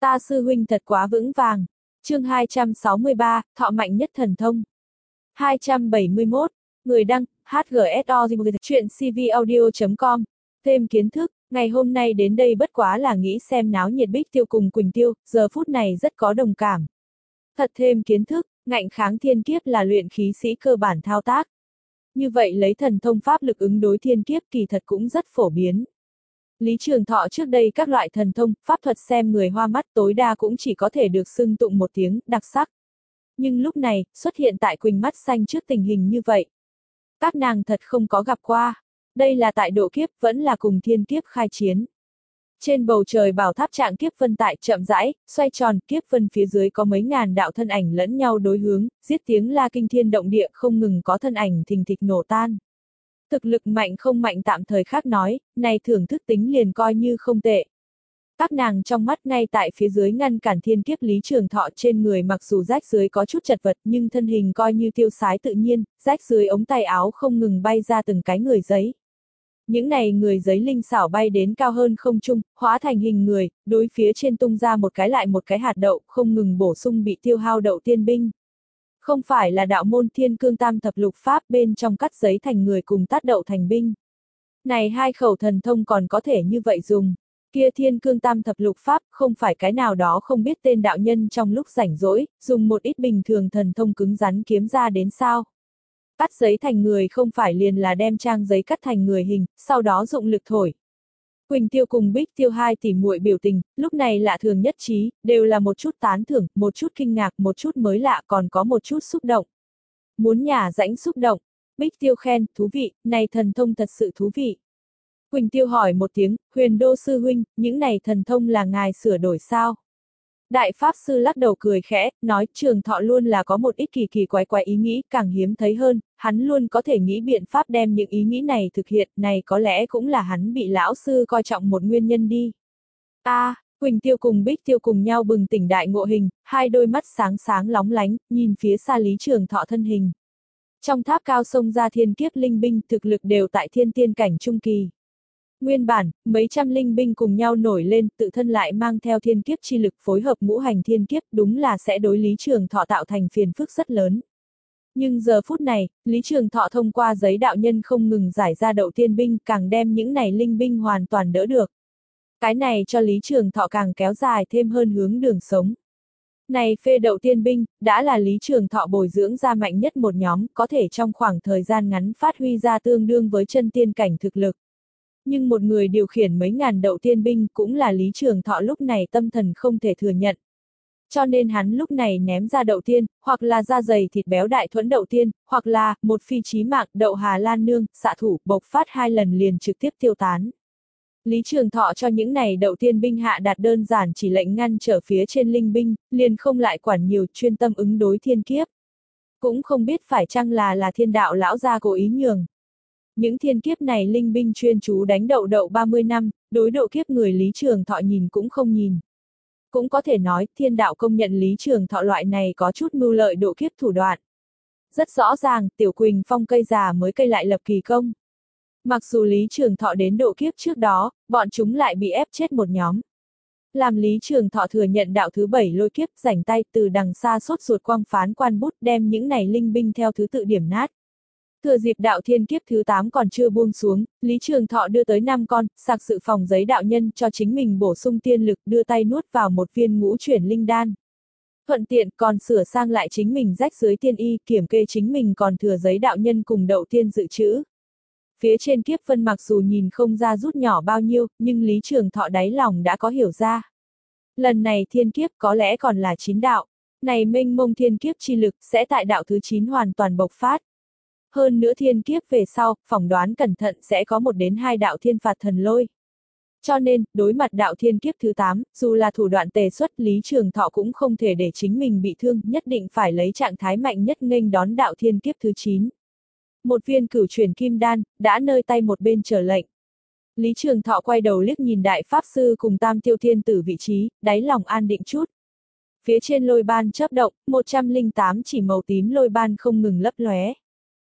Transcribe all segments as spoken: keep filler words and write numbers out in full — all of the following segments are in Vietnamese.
Ta sư huynh thật quá vững vàng. Chương hai trăm sáu mươi ba, thọ mạnh nhất thần thông. hai trăm bảy mươi mốt, người đăng, hát giê ét o chuyện c v audio chấm com. Thêm kiến thức, ngày hôm nay đến đây bất quá là nghĩ xem náo nhiệt Bích Tiêu cùng Quỳnh Tiêu, giờ phút này rất có đồng cảm. Thật thêm kiến thức, ngạnh kháng thiên kiếp là luyện khí sĩ cơ bản thao tác. Như vậy lấy thần thông pháp lực ứng đối thiên kiếp kỳ thật cũng rất phổ biến. Lý Trường Thọ trước đây các loại thần thông, pháp thuật xem người hoa mắt tối đa cũng chỉ có thể được xưng tụng một tiếng, đặc sắc. Nhưng lúc này, xuất hiện tại Quỳnh mắt xanh trước tình hình như vậy. Các nàng thật không có gặp qua. Đây là tại độ kiếp, vẫn là cùng thiên kiếp khai chiến. Trên bầu trời bảo tháp trạng kiếp vân tại chậm rãi, xoay tròn, kiếp vân phía dưới có mấy ngàn đạo thân ảnh lẫn nhau đối hướng, giết tiếng la kinh thiên động địa không ngừng có thân ảnh thình thịch nổ tan. Thực lực mạnh không mạnh tạm thời khác nói, này thưởng thức tính liền coi như không tệ. Các nàng trong mắt ngay tại phía dưới ngăn cản thiên kiếp Lý Trường Thọ trên người mặc dù rách dưới có chút chật vật nhưng thân hình coi như tiêu sái tự nhiên, rách dưới ống tay áo không ngừng bay ra từng cái người giấy. Những này người giấy linh xảo bay đến cao hơn không trung, hóa thành hình người, đối phía trên tung ra một cái lại một cái hạt đậu, không ngừng bổ sung bị tiêu hao đậu tiên binh. Không phải là đạo môn Thiên Cương Tam Thập Lục Pháp bên trong cắt giấy thành người cùng tát đậu thành binh. Này hai khẩu thần thông còn có thể như vậy dùng. Kia Thiên Cương Tam Thập Lục Pháp không phải cái nào đó không biết tên đạo nhân trong lúc rảnh rỗi, dùng một ít bình thường thần thông cứng rắn kiếm ra đến sao. Cắt giấy thành người không phải liền là đem trang giấy cắt thành người hình, sau đó dụng lực thổi. Quỳnh Tiêu cùng Bích Tiêu hai tỷ muội biểu tình, lúc này lạ thường nhất trí, đều là một chút tán thưởng, một chút kinh ngạc, một chút mới lạ còn có một chút xúc động. Muốn nhả rãnh xúc động. Bích Tiêu khen, thú vị, này thần thông thật sự thú vị. Quỳnh Tiêu hỏi một tiếng, Huyền Đô sư huynh, những này thần thông là ngài sửa đổi sao? Đại Pháp Sư lắc đầu cười khẽ, nói Trường Thọ luôn là có một ít kỳ kỳ quái quái ý nghĩ, càng hiếm thấy hơn, hắn luôn có thể nghĩ biện pháp đem những ý nghĩ này thực hiện, này có lẽ cũng là hắn bị lão sư coi trọng một nguyên nhân đi. A, à, Quỳnh Tiêu cùng Bích Tiêu cùng nhau bừng tỉnh đại ngộ hình, hai đôi mắt sáng sáng lóng lánh, nhìn phía xa Lý Trường Thọ thân hình. Trong tháp cao sông ra thiên kiếp linh binh thực lực đều tại thiên tiên cảnh trung kỳ. Nguyên bản, mấy trăm linh binh cùng nhau nổi lên, tự thân lại mang theo thiên kiếp chi lực phối hợp ngũ hành thiên kiếp, đúng là sẽ đối Lý Trường Thọ tạo thành phiền phức rất lớn. Nhưng giờ phút này, Lý Trường Thọ thông qua giấy đạo nhân không ngừng giải ra đậu tiên binh, càng đem những này linh binh hoàn toàn đỡ được. Cái này cho Lý Trường Thọ càng kéo dài thêm hơn hướng đường sống. Này phê đậu tiên binh, đã là Lý Trường Thọ bồi dưỡng ra mạnh nhất một nhóm, có thể trong khoảng thời gian ngắn phát huy ra tương đương với chân tiên cảnh thực lực. Nhưng một người điều khiển mấy ngàn đậu tiên binh cũng là Lý Trường Thọ lúc này tâm thần không thể thừa nhận. Cho nên hắn lúc này ném ra đậu tiên, hoặc là da dày thịt béo đại thuẫn đậu tiên, hoặc là, một phi chí mạng đậu Hà Lan nương, xạ thủ, bộc phát hai lần liền trực tiếp tiêu tán. Lý Trường Thọ cho những này đậu tiên binh hạ đạt đơn giản chỉ lệnh ngăn trở phía trên linh binh, liền không lại quản nhiều chuyên tâm ứng đối thiên kiếp. Cũng không biết phải chăng là là thiên đạo lão gia cố ý nhường. Những thiên kiếp này linh binh chuyên chú đánh đậu đậu ba mươi năm, đối độ kiếp người Lý Trường Thọ nhìn cũng không nhìn. Cũng có thể nói, thiên đạo công nhận Lý Trường Thọ loại này có chút mưu lợi độ kiếp thủ đoạn. Rất rõ ràng, Tiểu Quỳnh Phong cây già mới cây lại lập kỳ công. Mặc dù Lý Trường Thọ đến độ kiếp trước đó, bọn chúng lại bị ép chết một nhóm. Làm Lý Trường Thọ thừa nhận đạo thứ bảy lôi kiếp, rảnh tay từ đằng xa sốt ruột quang phán quan bút đem những này linh binh theo thứ tự điểm nát. Thừa dịp đạo thiên kiếp thứ tám còn chưa buông xuống, Lý Trường Thọ đưa tới năm con, sạc sự phòng giấy đạo nhân cho chính mình bổ sung tiên lực đưa tay nuốt vào một viên ngũ chuyển linh đan. Thuận tiện còn sửa sang lại chính mình rách dưới tiên y, kiểm kê chính mình còn thừa giấy đạo nhân cùng đậu tiên dự trữ. Phía trên kiếp vân mặc dù nhìn không ra rút nhỏ bao nhiêu, nhưng Lý Trường Thọ đáy lòng đã có hiểu ra. Lần này thiên kiếp có lẽ còn là chín đạo. Này mênh mông thiên kiếp chi lực sẽ tại đạo thứ chín hoàn toàn bộc phát. Hơn nữa thiên kiếp về sau, phỏng đoán cẩn thận sẽ có một đến hai đạo thiên phạt thần lôi. Cho nên, đối mặt đạo thiên kiếp thứ tám, dù là thủ đoạn tề xuất Lý Trường Thọ cũng không thể để chính mình bị thương, nhất định phải lấy trạng thái mạnh nhất nghênh đón đạo thiên kiếp thứ chín. Một viên cửu chuyển kim đan, đã nơi tay một bên chờ lệnh. Lý Trường Thọ quay đầu liếc nhìn Đại Pháp Sư cùng Tam Tiêu Thiên Tử vị trí, đáy lòng an định chút. Phía trên lôi ban chớp động, một trăm linh tám chỉ màu tím lôi ban không ngừng lấp lóe.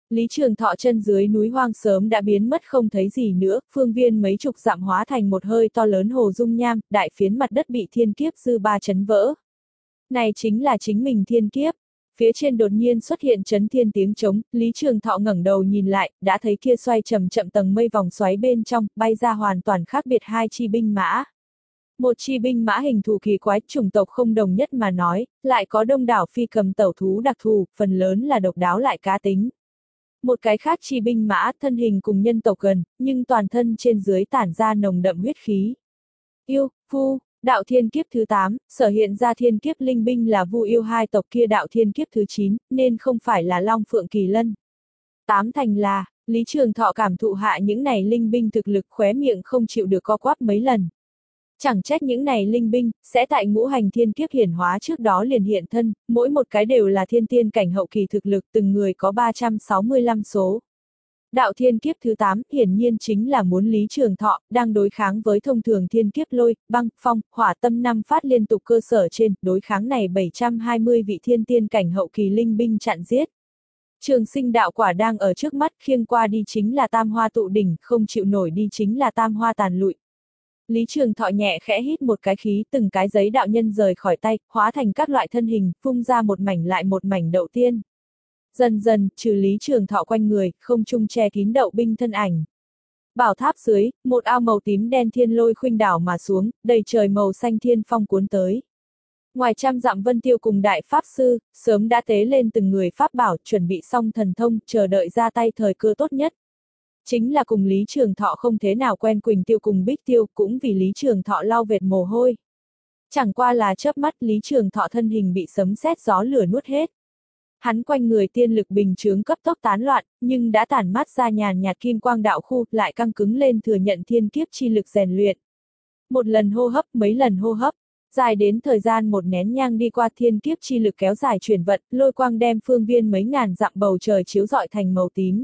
Lý Trường Thọ chân dưới núi hoang sớm đã biến mất không thấy gì nữa, phương viên mấy chục dặm hóa thành một hơi to lớn hồ dung nham, đại phiến mặt đất bị thiên kiếp dư ba chấn vỡ. Này chính là chính mình thiên kiếp. Phía trên đột nhiên xuất hiện chấn thiên tiếng trống, Lý Trường Thọ ngẩng đầu nhìn lại, đã thấy kia xoay chậm chậm tầng mây vòng xoáy bên trong, bay ra hoàn toàn khác biệt hai chi binh mã. Một chi binh mã hình thù kỳ quái, chủng tộc không đồng nhất mà nói, lại có đông đảo phi cầm tẩu thú đặc thù, phần lớn là độc đáo lại cá tính. Một cái khác chi binh mã, thân hình cùng nhân tộc gần, nhưng toàn thân trên dưới tản ra nồng đậm huyết khí. Yêu, Vu, đạo thiên kiếp thứ tám, sở hiện ra thiên kiếp linh binh là Vu yêu hai tộc kia đạo thiên kiếp thứ chín, nên không phải là Long Phượng Kỳ Lân. Tám thành là, Lý Trường Thọ cảm thụ hạ những này linh binh thực lực khóe miệng không chịu được co quắp mấy lần. Chẳng trách những này linh binh, sẽ tại ngũ hành thiên kiếp hiển hóa trước đó liền hiện thân, mỗi một cái đều là thiên tiên cảnh hậu kỳ thực lực, từng người có ba trăm sáu mươi lăm số. Đạo thiên kiếp thứ tám, hiển nhiên chính là muốn Lý Trường Thọ, đang đối kháng với thông thường thiên kiếp lôi, băng, phong, hỏa tâm năm phát liên tục cơ sở trên, đối kháng này bảy trăm hai mươi vị thiên tiên cảnh hậu kỳ linh binh chặn giết. Trường sinh đạo quả đang ở trước mắt, khiêng qua đi chính là tam hoa tụ đỉnh, không chịu nổi đi chính là tam hoa tàn lụi. Lý Trường Thọ nhẹ khẽ hít một cái khí, từng cái giấy đạo nhân rời khỏi tay, hóa thành các loại thân hình, phun ra một mảnh lại một mảnh đậu tiên. Dần dần, trừ Lý Trường Thọ quanh người, không trung che kín đậu binh thân ảnh. Bảo tháp dưới, một ao màu tím đen thiên lôi khuynh đảo mà xuống, đầy trời màu xanh thiên phong cuốn tới. Ngoài trăm dặm Vân Tiêu cùng đại pháp sư, sớm đã tế lên từng người pháp bảo, chuẩn bị xong thần thông, chờ đợi ra tay thời cơ tốt nhất. Chính là cùng Lý Trường Thọ không thế nào quen Quỳnh Tiêu cùng Bích Tiêu, cũng vì Lý Trường Thọ lau vệt mồ hôi. Chẳng qua là chớp mắt Lý Trường Thọ thân hình bị sấm sét gió lửa nuốt hết. Hắn quanh người tiên lực bình chướng cấp tốc tán loạn, nhưng đã tản mát ra nhàn nhạt kim quang đạo khu, lại căng cứng lên thừa nhận thiên kiếp chi lực rèn luyện. Một lần hô hấp, mấy lần hô hấp, dài đến thời gian một nén nhang đi qua, thiên kiếp chi lực kéo dài chuyển vận, lôi quang đem phương viên mấy ngàn dặm bầu trời chiếu rọi thành màu tím.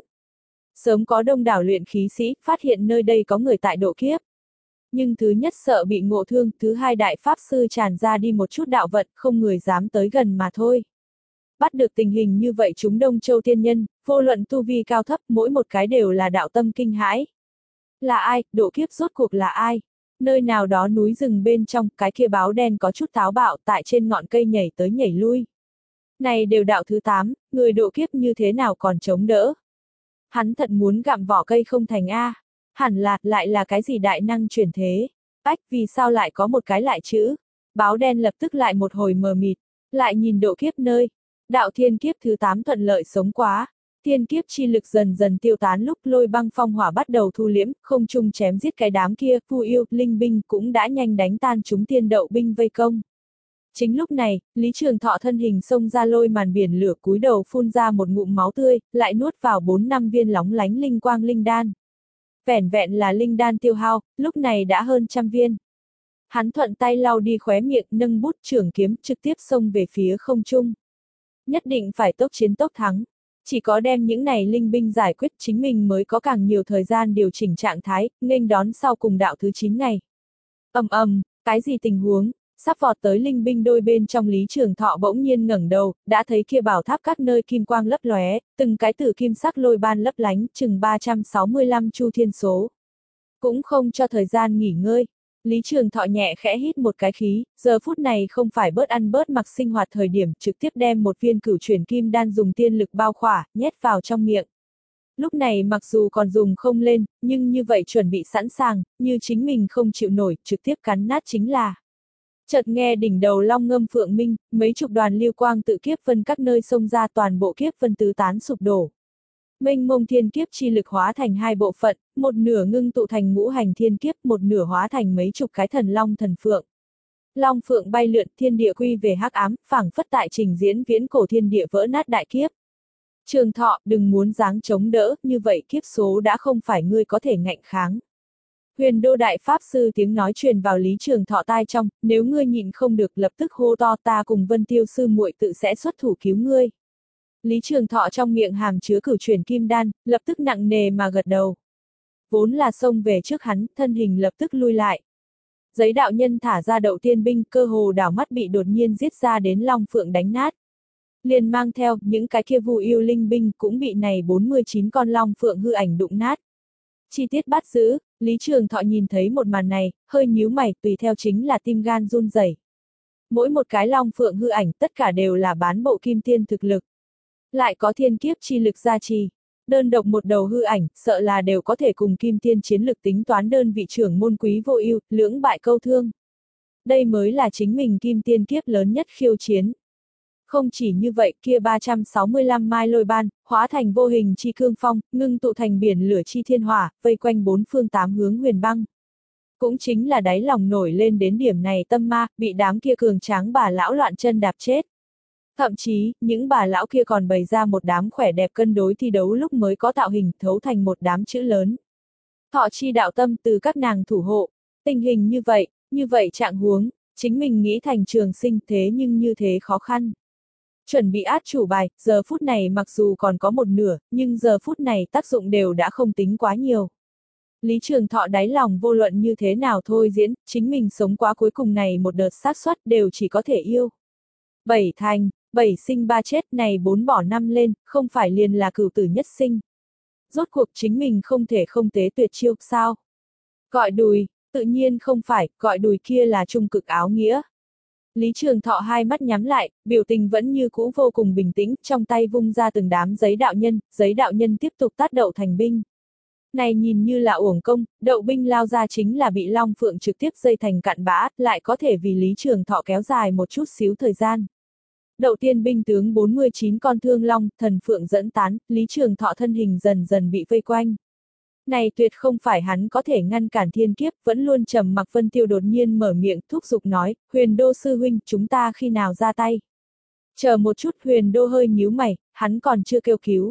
Sớm có đông đảo luyện khí sĩ, phát hiện nơi đây có người tại độ kiếp. Nhưng thứ nhất sợ bị ngộ thương, thứ hai đại pháp sư tràn ra đi một chút đạo vận, không người dám tới gần mà thôi. Bắt được tình hình như vậy chúng Đông Châu tiên nhân, vô luận tu vi cao thấp, mỗi một cái đều là đạo tâm kinh hãi. Là ai, độ kiếp rốt cuộc là ai? Nơi nào đó núi rừng bên trong, cái kia báo đen có chút táo bạo, tại trên ngọn cây nhảy tới nhảy lui. Này đều đạo thứ tám, người độ kiếp như thế nào còn chống đỡ? Hắn thật muốn gặm vỏ cây không thành a, hẳn là, lại là cái gì đại năng chuyển thế? Ách, vì sao lại có một cái lại chữ? Báo đen lập tức lại một hồi mờ mịt, lại nhìn độ kiếp nơi. Đạo thiên kiếp thứ tám thuận lợi sống quá. Thiên kiếp chi lực dần dần tiêu tán lúc lôi băng phong hỏa bắt đầu thu liễm, không trung chém giết cái đám kia, Vu yêu, linh binh cũng đã nhanh đánh tan chúng tiên đậu binh vây công. Chính lúc này, Lý Trường Thọ thân hình xông ra lôi màn biển lửa, cúi đầu phun ra một ngụm máu tươi, lại nuốt vào bốn năm viên lóng lánh linh quang linh đan. Vẻn vẹn là linh đan tiêu hao, lúc này đã hơn trăm viên. Hắn thuận tay lau đi khóe miệng, nâng bút trường kiếm trực tiếp xông về phía không trung. Nhất định phải tốc chiến tốc thắng. Chỉ có đem những này linh binh giải quyết chính mình mới có càng nhiều thời gian điều chỉnh trạng thái, nghênh đón sau cùng đạo thứ chín ngày. Ầm ầm, cái gì tình huống? Sắp vọt tới linh binh đôi bên trong Lý Trường Thọ bỗng nhiên ngẩng đầu, đã thấy kia bảo tháp các nơi kim quang lấp lóe, từng cái tử kim sắc lôi ban lấp lánh, chừng ba trăm sáu mươi lăm chu thiên số. Cũng không cho thời gian nghỉ ngơi. Lý Trường Thọ nhẹ khẽ hít một cái khí, giờ phút này không phải bớt ăn bớt mặc sinh hoạt thời điểm, trực tiếp đem một viên cửu chuyển kim đan dùng tiên lực bao khỏa, nhét vào trong miệng. Lúc này mặc dù còn dùng không lên, nhưng như vậy chuẩn bị sẵn sàng, như chính mình không chịu nổi, trực tiếp cắn nát chính là. Chợt nghe đỉnh đầu long ngâm phượng minh, mấy chục đoàn lưu quang tự kiếp vân các nơi xông ra, toàn bộ kiếp vân tứ tán sụp đổ. Mênh mông thiên kiếp chi lực hóa thành hai bộ phận, một nửa ngưng tụ thành ngũ hành thiên kiếp, một nửa hóa thành mấy chục cái thần long thần phượng. Long phượng bay lượn, thiên địa quy về hắc ám, phảng phất tại trình diễn viễn cổ thiên địa vỡ nát đại kiếp. Trường Thọ, đừng muốn giáng chống đỡ, như vậy kiếp số đã không phải ngươi có thể ngạnh kháng. Huyền Đô đại pháp sư tiếng nói truyền vào Lý Trường Thọ tai trong, nếu ngươi nhịn không được lập tức hô to, ta cùng Vân Tiêu sư muội tự sẽ xuất thủ cứu ngươi. Lý Trường Thọ trong miệng hàm chứa cửu chuyển kim đan, lập tức nặng nề mà gật đầu. Vốn là xông về trước hắn, thân hình lập tức lui lại. Giấy đạo nhân thả ra đậu tiên binh, cơ hồ đảo mắt bị đột nhiên giết ra đến long phượng đánh nát. liền mang theo, những cái kia vu yêu linh binh cũng bị này bốn mươi chín con long phượng hư ảnh đụng nát. Chi tiết bắt giữ, Lý Trường Thọ nhìn thấy một màn này, hơi nhíu mày, tùy theo chính là tim gan run rẩy. Mỗi một cái long phượng hư ảnh tất cả đều là bán bộ kim tiên thực lực. Lại có thiên kiếp chi lực gia trì. Đơn độc một đầu hư ảnh, sợ là đều có thể cùng kim tiên chiến lực tính toán đơn vị trưởng môn quý vô ưu, lưỡng bại câu thương. Đây mới là chính mình kim tiên kiếp lớn nhất khiêu chiến. Không chỉ như vậy, kia ba trăm sáu mươi lăm mai lôi ban, hóa thành vô hình chi cương phong, ngưng tụ thành biển lửa chi thiên hỏa, vây quanh bốn phương tám hướng huyền băng. Cũng chính là đáy lòng nổi lên đến điểm này tâm ma, bị đám kia cường tráng bà lão loạn chân đạp chết. Thậm chí, những bà lão kia còn bày ra một đám khỏe đẹp cân đối thi đấu lúc mới có tạo hình thấu thành một đám chữ lớn. Thọ chi đạo tâm từ các nàng thủ hộ. Tình hình như vậy, như vậy trạng huống, chính mình nghĩ thành trường sinh thế nhưng như thế khó khăn. Chuẩn bị át chủ bài, giờ phút này mặc dù còn có một nửa, nhưng giờ phút này tác dụng đều đã không tính quá nhiều. Lý Trường Thọ đáy lòng vô luận như thế nào thôi diễn, chính mình sống quá cuối cùng này một đợt xác suất đều chỉ có thể yêu. Bảy thành, bảy sinh ba chết này bốn bỏ năm lên, không phải liền là cửu tử nhất sinh. Rốt cuộc chính mình không thể không tế tuyệt chiêu, sao? Gọi đùi, tự nhiên không phải, gọi đùi kia là trung cực áo nghĩa. Lý Trường Thọ hai mắt nhắm lại, biểu tình vẫn như cũ vô cùng bình tĩnh, trong tay vung ra từng đám giấy đạo nhân, giấy đạo nhân tiếp tục tác đậu thành binh. Này nhìn như là uổng công, đậu binh lao ra chính là bị Long Phượng trực tiếp dây thành cặn bã, lại có thể vì Lý Trường Thọ kéo dài một chút xíu thời gian. Đậu tiên binh tướng bốn mươi chín con thương long, thần phượng dẫn tán, Lý Trường Thọ thân hình dần dần bị vây quanh. Này tuyệt không phải hắn có thể ngăn cản thiên kiếp, vẫn luôn trầm mặc Vân Tiêu đột nhiên mở miệng thúc giục nói, Huyền Đô sư huynh, chúng ta khi nào ra tay? Chờ một chút, Huyền Đô hơi nhíu mày, hắn còn chưa kêu cứu.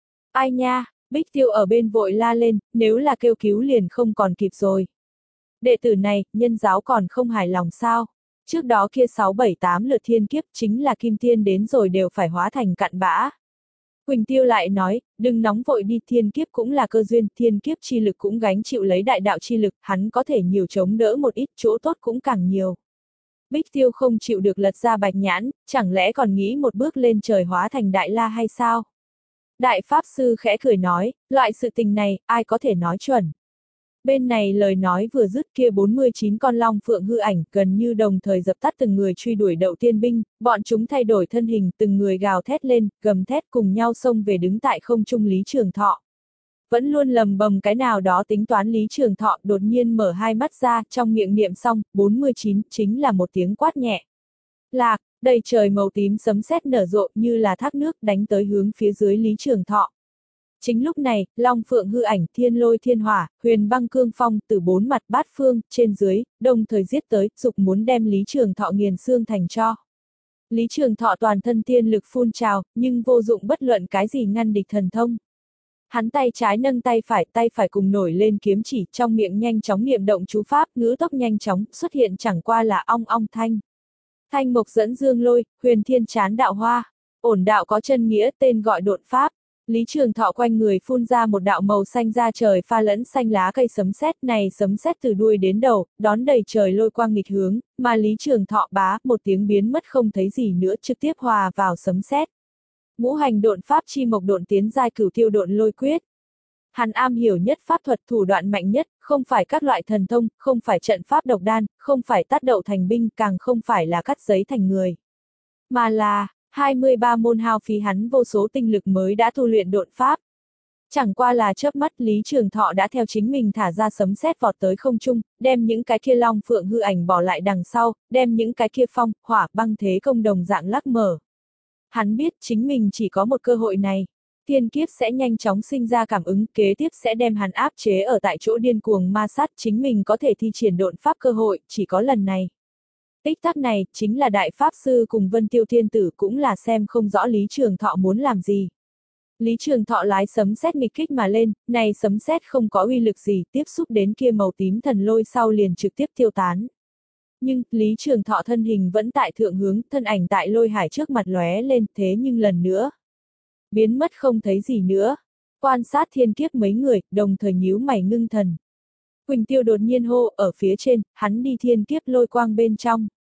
Ai nha, Bích Tiêu ở bên vội la lên, nếu là kêu cứu liền không còn kịp rồi. Đệ tử này, nhân giáo còn không hài lòng sao? Trước đó kia sáu bảy tám lượt thiên kiếp chính là kim tiên đến rồi đều phải hóa thành cặn bã. Quỳnh Tiêu lại nói, đừng nóng vội đi, thiên kiếp cũng là cơ duyên, thiên kiếp chi lực cũng gánh chịu lấy đại đạo chi lực, hắn có thể nhiều chống đỡ một ít, chỗ tốt cũng càng nhiều. Bích Tiêu không chịu được lật ra bạch nhãn, chẳng lẽ còn nghĩ một bước lên trời hóa thành đại la hay sao? Đại Pháp Sư khẽ cười nói, loại sự tình này, ai có thể nói chuẩn. Bên này lời nói vừa dứt kia bốn mươi chín con long phượng hư ảnh gần như đồng thời dập tắt từng người truy đuổi đậu tiên binh, bọn chúng thay đổi thân hình, từng người gào thét lên, gầm thét cùng nhau xông về đứng tại không trung Lý Trường Thọ. Vẫn luôn lầm bầm cái nào đó tính toán Lý Trường Thọ đột nhiên mở hai mắt ra, trong miệng niệm xong, bốn mươi chín chính là một tiếng quát nhẹ. Lạc, đầy trời màu tím sấm sét nở rộ như là thác nước đánh tới hướng phía dưới Lý Trường Thọ. Chính lúc này, Long Phượng hư ảnh, thiên lôi thiên hỏa, huyền băng cương phong từ bốn mặt bát phương, trên dưới, đồng thời giết tới, dục muốn đem Lý Trường Thọ nghiền xương thành tro. Lý Trường Thọ toàn thân tiên lực phun trào, nhưng vô dụng bất luận cái gì ngăn địch thần thông. Hắn tay trái nâng tay phải, tay phải cùng nổi lên kiếm chỉ, trong miệng nhanh chóng niệm động chú pháp, ngữ tốc nhanh chóng, xuất hiện chẳng qua là ong ong thanh. Thanh mộc dẫn dương lôi, huyền thiên chán đạo hoa, ổn đạo có chân nghĩa, tên gọi độn pháp. Lý Trường Thọ quanh người phun ra một đạo màu xanh ra trời pha lẫn xanh lá cây sấm sét, này sấm sét từ đuôi đến đầu, đón đầy trời lôi quang nghịch hướng, mà Lý Trường Thọ bá một tiếng biến mất không thấy gì nữa, trực tiếp hòa vào sấm sét. Ngũ hành độn pháp chi mộc độn tiến giai cửu tiêu độn lôi quyết. Hắn am hiểu nhất pháp thuật, thủ đoạn mạnh nhất, không phải các loại thần thông, không phải trận pháp độc đan, không phải tát đậu thành binh, càng không phải là cắt giấy thành người, mà là hai mươi ba môn hao phí hắn vô số tinh lực mới đã tu luyện độn pháp. Chẳng qua là chớp mắt Lý Trường Thọ đã theo chính mình thả ra sấm sét vọt tới không trung, đem những cái kia long phượng hư ảnh bỏ lại đằng sau, đem những cái kia phong, hỏa, băng thế công đồng dạng lắc mở. Hắn biết chính mình chỉ có một cơ hội này. Thiên kiếp sẽ nhanh chóng sinh ra cảm ứng, kế tiếp sẽ đem hắn áp chế ở tại chỗ điên cuồng ma sát, chính mình có thể thi triển độn pháp cơ hội, chỉ có lần này. Tích tắc này, chính là Đại Pháp Sư cùng Vân Tiêu Thiên Tử cũng là xem không rõ Lý Trường Thọ muốn làm gì. Lý Trường Thọ lái sấm sét nghịch kích mà lên, này sấm sét không có uy lực gì, tiếp xúc đến kia màu tím thần lôi sau liền trực tiếp tiêu tán. Nhưng, Lý Trường Thọ thân hình vẫn tại thượng hướng, thân ảnh tại lôi hải trước mặt lóe lên, thế nhưng lần nữa biến mất không thấy gì nữa. Quan sát thiên kiếp mấy người, đồng thời nhíu mày ngưng thần. Quỳnh Tiêu đột nhiên hô, ở phía trên, hắn đi thiên kiếp lôi quang bên trong.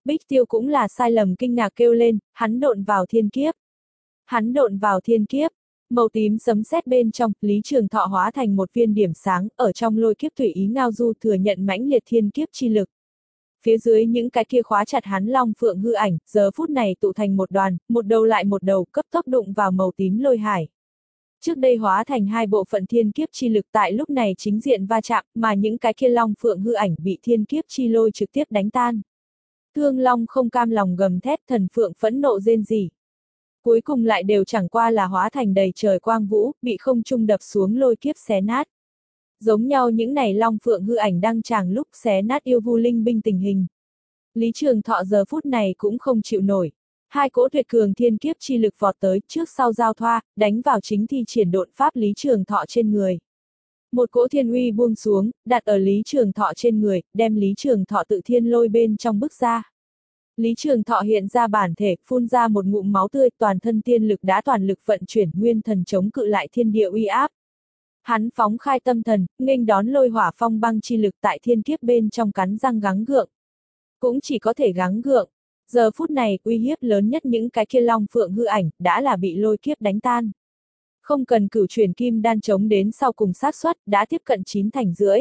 Bích Tiêu cũng là sai lầm kinh ngạc kêu lên, hắn độn vào thiên kiếp. Hắn độn vào thiên kiếp. Màu tím sấm sét bên trong, Lý Trường Thọ hóa thành một viên điểm sáng, ở trong lôi kiếp tùy ý ngao du thừa nhận mãnh liệt thiên kiếp chi lực. Phía dưới những cái kia khóa chặt hắn long phượng hư ảnh, giờ phút này tụ thành một đoàn, một đầu lại một đầu cấp tốc đụng vào màu tím lôi hải. Trước đây hóa thành hai bộ phận thiên kiếp chi lực tại lúc này chính diện va chạm, mà những cái kia long phượng hư ảnh bị thiên kiếp chi lôi trực tiếp đánh tan. Thương Long không cam lòng gầm thét, thần phượng phẫn nộ rên rỉ. Cuối cùng lại đều chẳng qua là hóa thành đầy trời quang vũ, bị không trung đập xuống lôi kiếp xé nát. Giống nhau những này long phượng hư ảnh đang chàng lúc xé nát yêu vu linh binh tình hình. Lý Trường Thọ giờ phút này cũng không chịu nổi. Hai cỗ tuyệt cường thiên kiếp chi lực vọt tới, trước sau giao thoa, đánh vào chính thi triển độn pháp Lý Trường Thọ trên người. Một cỗ thiên uy buông xuống, đặt ở Lý Trường Thọ trên người, đem Lý Trường Thọ tự thiên lôi bên trong bức ra. Lý Trường Thọ hiện ra bản thể, phun ra một ngụm máu tươi, toàn thân tiên lực đã toàn lực vận chuyển nguyên thần chống cự lại thiên địa uy áp. Hắn phóng khai tâm thần, nghênh đón lôi hỏa phong băng chi lực tại thiên kiếp bên trong cắn răng gắng gượng. Cũng chỉ có thể gắng gượng. Giờ phút này, uy hiếp lớn nhất những cái kia long phượng hư ảnh, đã là bị lôi kiếp đánh tan. Không cần cửu chuyển kim đan chống đến sau cùng xác suất, đã tiếp cận chín thành rưỡi.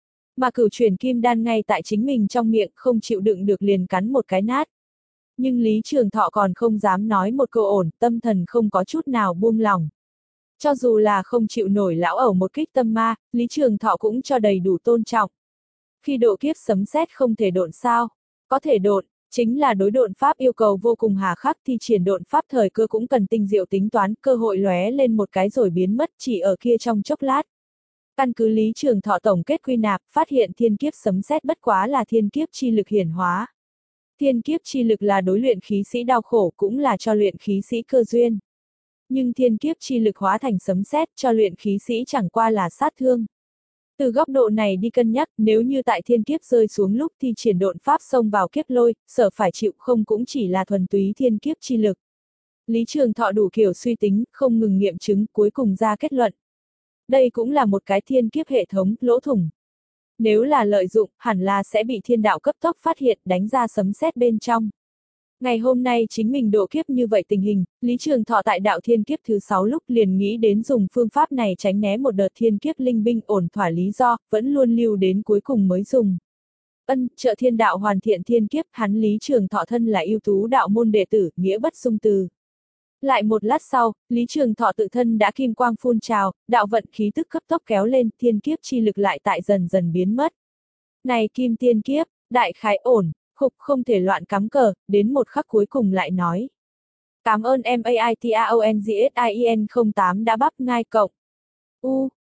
Mà cửu chuyển kim đan ngay tại chính mình trong miệng, không chịu đựng được liền cắn một cái nát. Nhưng Lý Trường Thọ còn không dám nói một câu ổn, tâm thần không có chút nào buông lỏng. Cho dù là không chịu nổi lão ẩu một kích tâm ma, Lý Trường Thọ cũng cho đầy đủ tôn trọng. Khi độ kiếp sấm sét không thể độn sao? Có thể độn, chính là đối độn pháp yêu cầu vô cùng hà khắc, thi triển độn pháp thời cơ cũng cần tinh diệu tính toán, cơ hội lóe lên một cái rồi biến mất chỉ ở kia trong chốc lát. Căn cứ Lý Trường Thọ tổng kết quy nạp, phát hiện thiên kiếp sấm sét bất quá là thiên kiếp chi lực hiển hóa. Thiên kiếp chi lực là đối luyện khí sĩ đau khổ, cũng là cho luyện khí sĩ cơ duyên. Nhưng thiên kiếp chi lực hóa thành sấm sét cho luyện khí sĩ chẳng qua là sát thương. Từ góc độ này đi cân nhắc, nếu như tại thiên kiếp rơi xuống lúc thì triển độn pháp xông vào kiếp lôi, sở phải chịu không cũng chỉ là thuần túy thiên kiếp chi lực. Lý Trường Thọ đủ kiểu suy tính, không ngừng nghiệm chứng, cuối cùng ra kết luận. Đây cũng là một cái thiên kiếp hệ thống, lỗ thủng. Nếu là lợi dụng, hẳn là sẽ bị thiên đạo cấp tốc phát hiện, đánh ra sấm sét bên trong. Ngày hôm nay chính mình độ kiếp như vậy tình hình, Lý Trường Thọ tại đạo thiên kiếp thứ sáu lúc liền nghĩ đến dùng phương pháp này tránh né một đợt thiên kiếp linh binh ổn thỏa lý do, vẫn luôn lưu đến cuối cùng mới dùng. Ân, trợ thiên đạo hoàn thiện thiên kiếp, hắn Lý Trường Thọ thân là ưu tú đạo môn đệ tử, nghĩa bất dung từ. Lại một lát sau, Lý Trường Thọ tự thân đã kim quang phun trào, đạo vận khí tức cấp tốc kéo lên, thiên kiếp chi lực lại tại dần dần biến mất. Này kim tiên kiếp, đại khái ổn. Khục không thể loạn cắm cờ, đến một khắc cuối cùng lại nói. Cảm ơn MAITAONGSIN không tám đã bắp ngai cộng. U,